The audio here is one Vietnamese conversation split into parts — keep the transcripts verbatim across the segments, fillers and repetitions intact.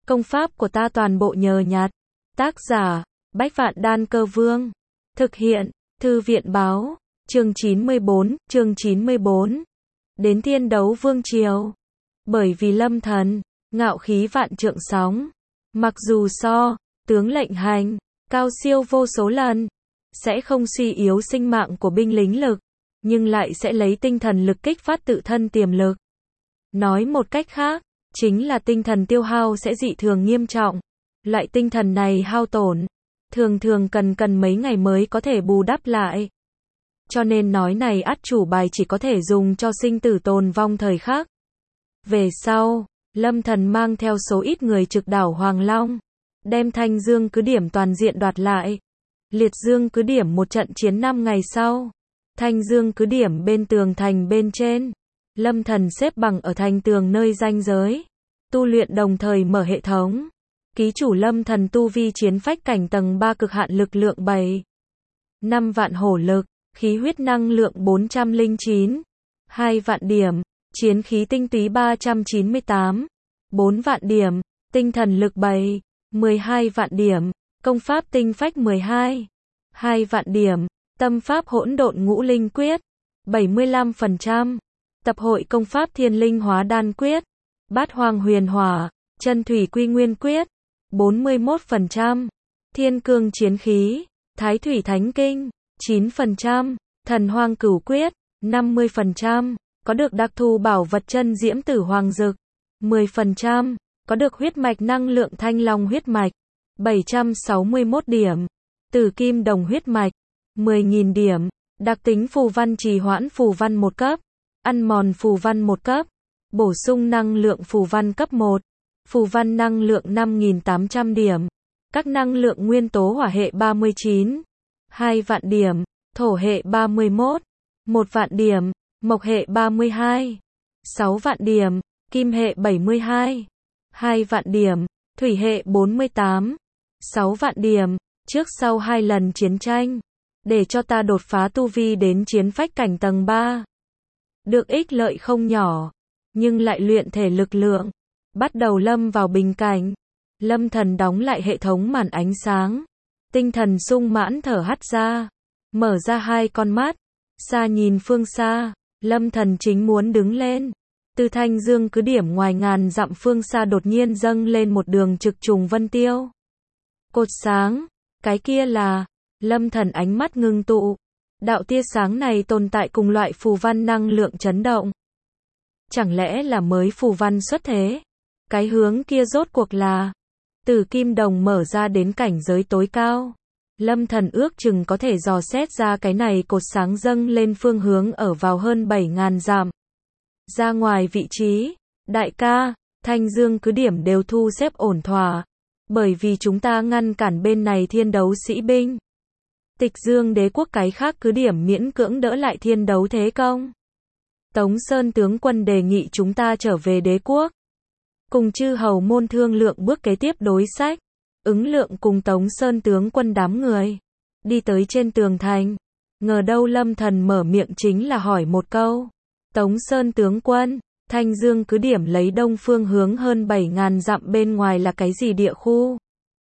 Công pháp của ta toàn bộ nhờ nhặt. Tác giả, Bách Vạn Đan Cơ Vương. Thực hiện, Thư viện Báo. Chương chín mươi bốn, chương chín mươi bốn. Đến Thiên Đấu Vương Triều. Bởi vì Lâm Thần, ngạo khí vạn trượng sóng. Mặc dù so, tướng lệnh hành, cao siêu vô số lần, sẽ không suy yếu sinh mạng của binh lính lực, nhưng lại sẽ lấy tinh thần lực kích phát tự thân tiềm lực. Nói một cách khác, chính là tinh thần tiêu hao sẽ dị thường nghiêm trọng. Loại tinh thần này hao tổn, thường thường cần cần mấy ngày mới có thể bù đắp lại. Cho nên nói này ắt chủ bài chỉ có thể dùng cho sinh tử tồn vong thời khắc. Về sau, Lâm Thần mang theo số ít người trực đảo Hoàng Long, đem Thanh Dương cứ điểm toàn diện đoạt lại. Liệt Dương cứ điểm một trận chiến năm ngày sau, Thanh Dương cứ điểm bên tường thành bên trên, Lâm Thần xếp bằng ở thành tường nơi ranh giới, tu luyện đồng thời mở hệ thống. Ký chủ Lâm Thần tu vi chiến phách cảnh tầng ba cực hạn lực lượng bảy, năm vạn hổ lực, khí huyết năng lượng bốn trăm lẻ chín, hai vạn điểm, chiến khí tinh túy ba trăm chín mươi tám, bốn vạn điểm, tinh thần lực bảy, mười hai vạn điểm, công pháp tinh phách mười hai, hai vạn điểm, tâm pháp hỗn độn ngũ linh quyết, bảy mươi lăm phần trăm, tập hội công pháp thiên linh hóa đan quyết, bát hoang huyền hỏa, chân thủy quy nguyên quyết, bốn mươi mốt phần trăm, thiên cương chiến khí, thái thủy thánh kinh, chín phần trăm, thần hoang cửu quyết, năm mươi phần trăm, có được đặc thù bảo vật chân diễm tử hoàng dực, mười phần trăm, có được huyết mạch năng lượng thanh long huyết mạch, bảy trăm sáu mươi mốt điểm, tử kim đồng huyết mạch, mười nghìn điểm, đặc tính phù văn trì hoãn phù văn một cấp, ăn mòn phù văn một cấp, bổ sung năng lượng phù văn cấp một, phù văn năng lượng năm nghìn tám trăm điểm, các năng lượng nguyên tố hỏa hệ ba mươi chín, hai vạn điểm, thổ hệ ba mươi mốt, một vạn điểm, mộc hệ ba mươi hai, sáu vạn điểm, kim hệ bảy mươi hai, hai vạn điểm, thủy hệ bốn mươi tám, sáu vạn điểm, trước sau hai lần chiến tranh, để cho ta đột phá tu vi đến chiến phách cảnh tầng ba. Được ích lợi không nhỏ, nhưng lại luyện thể lực lượng, bắt đầu lâm vào bình cảnh. Lâm Thần đóng lại hệ thống màn ánh sáng, tinh thần sung mãn thở hắt ra, mở ra hai con mắt, xa nhìn phương xa, Lâm Thần chính muốn đứng lên. Từ Thanh Dương cứ điểm ngoài ngàn dặm phương xa đột nhiên dâng lên một đường trực trùng vân tiêu. Cột sáng, cái kia là, Lâm Thần ánh mắt ngưng tụ. Đạo tia sáng này tồn tại cùng loại phù văn năng lượng chấn động. Chẳng lẽ là mới phù văn xuất thế? Cái hướng kia rốt cuộc là từ kim đồng mở ra đến cảnh giới tối cao. Lâm Thần ước chừng có thể dò xét ra cái này cột sáng dâng lên phương hướng ở vào hơn bảy ngàn dặm. Ra ngoài vị trí, đại ca, Thanh Dương cứ điểm đều thu xếp ổn thỏa, bởi vì chúng ta ngăn cản bên này thiên đấu sĩ binh. Tịch Dương đế quốc cái khác cứ điểm miễn cưỡng đỡ lại thiên đấu thế công. Tống Sơn tướng quân đề nghị chúng ta trở về đế quốc, cùng chư hầu môn thương lượng bước kế tiếp đối sách. Ứng Lượng cùng Tống Sơn tướng quân đám người đi tới trên tường thành, ngờ đâu Lâm Thần mở miệng chính là hỏi một câu. Tống Sơn tướng quân, Thanh Dương cứ điểm lấy đông phương hướng hơn bảy ngàn dặm bên ngoài là cái gì địa khu?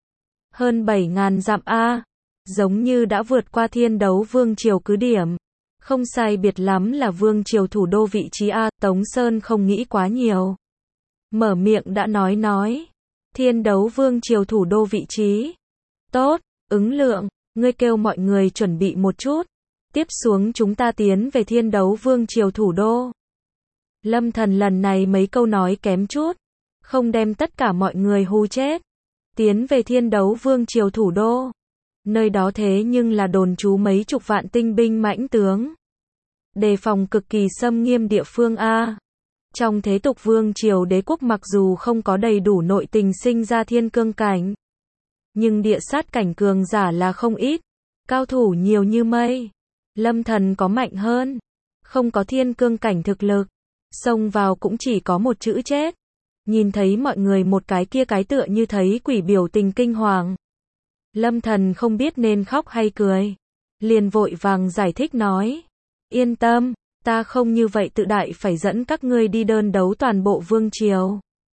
Hơn bảy ngàn dặm a, giống như đã vượt qua Thiên Đấu Vương triều cứ điểm. Không sai biệt lắm là vương triều thủ đô vị trí a, Tống Sơn không nghĩ quá nhiều. Mở miệng đã nói nói, Thiên Đấu Vương triều thủ đô vị trí. Tốt, Ứng Lượng, ngươi kêu mọi người chuẩn bị một chút. Tiếp xuống chúng ta tiến về Thiên Đấu Vương triều thủ đô. Lâm Thần lần này mấy câu nói kém chút, không đem tất cả mọi người hù chết. Tiến về Thiên Đấu Vương triều thủ đô. Nơi đó thế nhưng là đồn trú mấy chục vạn tinh binh mãnh tướng. Đề phòng cực kỳ xâm nghiêm địa phương a. Trong thế tục vương triều đế quốc mặc dù không có đầy đủ nội tình sinh ra thiên cương cảnh, nhưng địa sát cảnh cường giả là không ít, cao thủ nhiều như mây. Lâm Thần có mạnh hơn, không có thiên cương cảnh thực lực, xông vào cũng chỉ có một chữ chết. Nhìn thấy mọi người một cái kia cái tựa như thấy quỷ biểu tình kinh hoàng. Lâm Thần không biết nên khóc hay cười, liền vội vàng giải thích nói, yên tâm, ta không như vậy tự đại phải dẫn các ngươi đi đơn đấu toàn bộ vương triều.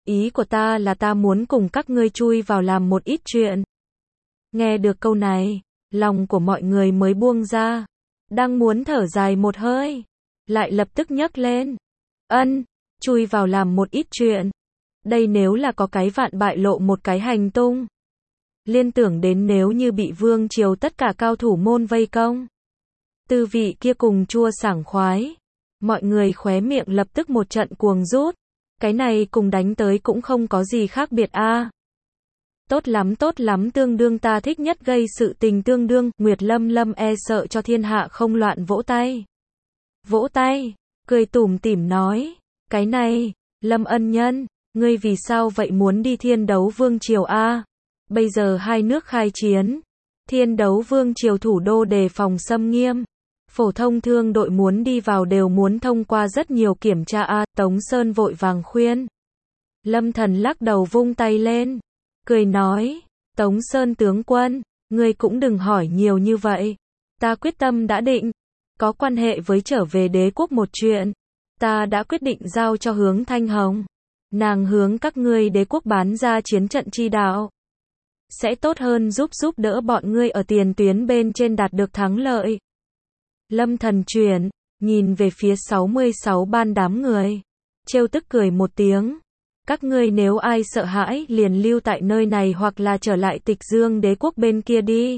Ý của ta là ta muốn cùng các ngươi chui vào làm một ít chuyện. Nghe được câu này, lòng của mọi người mới buông ra. Đang muốn thở dài một hơi, lại lập tức nhấc lên. Ân, chui vào làm một ít chuyện. Đây nếu là có cái vạn bại lộ một cái hành tung. Liên tưởng đến nếu như bị vương triều tất cả cao thủ môn vây công. Tư vị kia cùng chua sảng khoái. Mọi người khóe miệng lập tức một trận cuồng rút. Cái này cùng đánh tới cũng không có gì khác biệt a. À. Tốt lắm tốt lắm tương đương ta thích nhất gây sự tình tương đương. Nguyệt Lâm Lâm e sợ cho thiên hạ không loạn vỗ tay. Vỗ tay, cười tủm tỉm nói. Cái này, Lâm ân nhân, ngươi vì sao vậy muốn đi thiên đấu vương triều a? À? Bây giờ hai nước khai chiến. Thiên đấu vương triều thủ đô đề phòng xâm nghiêm. Phổ thông thương đội muốn đi vào đều muốn thông qua rất nhiều kiểm tra a. À, Tống Sơn vội vàng khuyên. Lâm Thần lắc đầu vung tay lên. Cười nói. Tống Sơn tướng quân, ngươi cũng đừng hỏi nhiều như vậy. Ta quyết tâm đã định. Có quan hệ với trở về đế quốc một chuyện. Ta đã quyết định giao cho Hướng Thanh Hồng. Nàng hướng các ngươi đế quốc bán ra chiến trận chi đạo. Sẽ tốt hơn giúp giúp đỡ bọn ngươi ở tiền tuyến bên trên đạt được thắng lợi. Lâm Thần chuyển, nhìn về phía sáu mươi sáu ban đám người. Trêu tức cười một tiếng. Các ngươi nếu ai sợ hãi liền lưu tại nơi này hoặc là trở lại Tịch Dương đế quốc bên kia đi.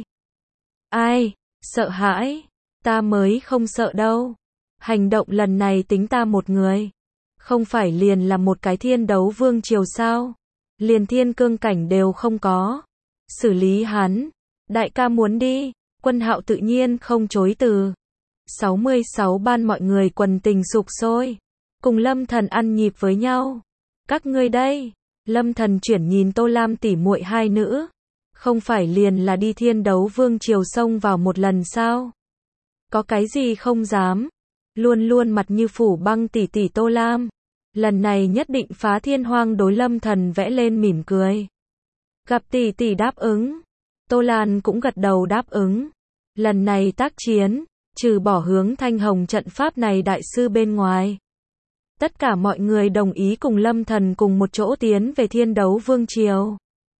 Ai, sợ hãi? Ta mới không sợ đâu. Hành động lần này tính ta một người. Không phải liền là một cái thiên đấu vương triều sao? Liền thiên cương cảnh đều không có. Xử lý hắn. Đại ca muốn đi. Quân Hạo tự nhiên không chối từ. sáu mươi sáu ban mọi người quần tình sục sôi. Cùng Lâm Thần ăn nhịp với nhau. Các ngươi đây. Lâm Thần chuyển nhìn Tô Lam tỉ muội hai nữ. Không phải liền là đi thiên đấu vương triều xông vào một lần sao? Có cái gì không dám? Luôn luôn mặt như phủ băng tỷ tỷ Tô Lam. Lần này nhất định phá thiên hoang đối Lâm Thần vẽ lên mỉm cười. Gặp tỷ tỷ đáp ứng. Tô Lan cũng gật đầu đáp ứng. Lần này tác chiến, trừ bỏ Hướng Thanh Hồng trận pháp này đại sư bên ngoài. Tất cả mọi người đồng ý cùng Lâm Thần cùng một chỗ tiến về thiên đấu vương triều.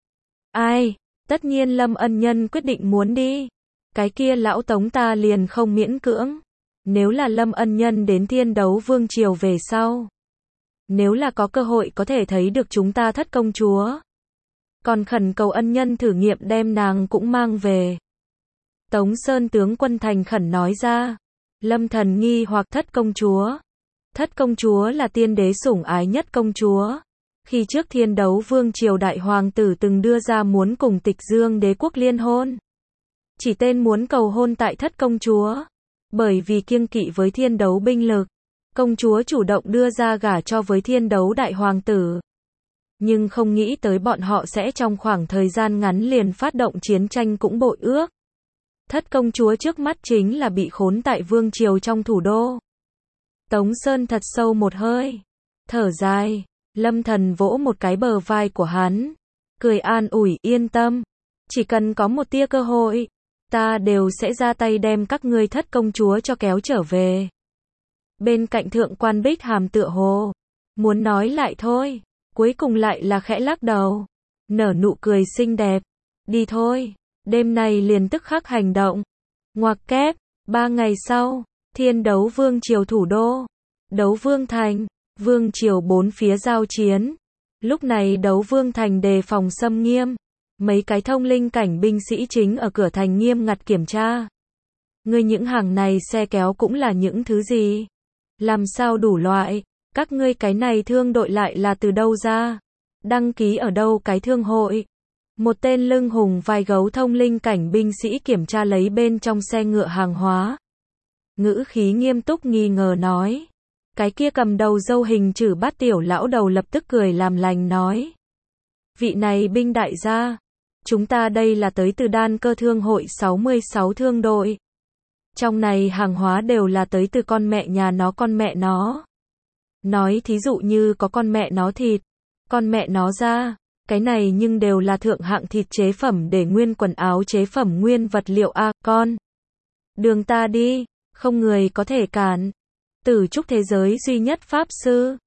Ai? Tất nhiên Lâm ân nhân quyết định muốn đi. Cái kia lão Tống ta liền không miễn cưỡng. Nếu là Lâm ân nhân đến thiên đấu vương triều về sau. Nếu là có cơ hội có thể thấy được chúng ta thất công chúa. Còn khẩn cầu ân nhân thử nghiệm đem nàng cũng mang về. Tống Sơn tướng quân thành khẩn nói ra. Lâm Thần nghi hoặc thất công chúa. Thất công chúa là tiên đế sủng ái nhất công chúa. Khi trước thiên đấu vương triều đại hoàng tử từng đưa ra muốn cùng Tịch Dương đế quốc liên hôn. Chỉ tên muốn cầu hôn tại thất công chúa. Bởi vì kiêng kỵ với thiên đấu binh lực. Công chúa chủ động đưa ra gả cho với thiên đấu đại hoàng tử. Nhưng không nghĩ tới bọn họ sẽ trong khoảng thời gian ngắn liền phát động chiến tranh cũng bội ước. Thất công chúa trước mắt chính là bị khốn tại vương triều trong thủ đô. Tống Sơn thật sâu một hơi. Thở dài. Lâm Thần vỗ một cái bờ vai của hắn. Cười an ủi yên tâm. Chỉ cần có một tia cơ hội. Ta đều sẽ ra tay đem các ngươi thất công chúa cho kéo trở về. Bên cạnh thượng quan Bích Hàm tựa hồ. Muốn nói lại thôi. Cuối cùng lại là khẽ lắc đầu. Nở nụ cười xinh đẹp. Đi thôi. Đêm nay liền tức khắc hành động. Ngoặc kép. Ba ngày sau. Thiên đấu vương triều thủ đô. Đấu vương thành. Vương triều bốn phía giao chiến. Lúc này đấu vương thành đề phòng xâm nghiêm. Mấy cái thông linh cảnh binh sĩ chính ở cửa thành nghiêm ngặt kiểm tra. Ngươi những hàng này xe kéo cũng là những thứ gì? Làm sao đủ loại? Các ngươi cái này thương đội lại là từ đâu ra? Đăng ký ở đâu cái thương hội? Một tên lưng hùng vai gấu thông linh cảnh binh sĩ kiểm tra lấy bên trong xe ngựa hàng hóa. Ngữ khí nghiêm túc nghi ngờ nói. Cái kia cầm đầu dâu hình chữ bát tiểu lão đầu lập tức cười làm lành nói. Vị này binh đại gia. Chúng ta đây là tới từ đan cơ thương hội sáu mươi sáu thương đội. Trong này hàng hóa đều là tới từ con mẹ nhà nó con mẹ nó. Nói thí dụ như có con mẹ nó thịt, con mẹ nó da, cái này nhưng đều là thượng hạng thịt chế phẩm để nguyên quần áo chế phẩm nguyên vật liệu a, con. Đường ta đi, không người có thể cản. Tử trúc thế giới duy nhất pháp sư,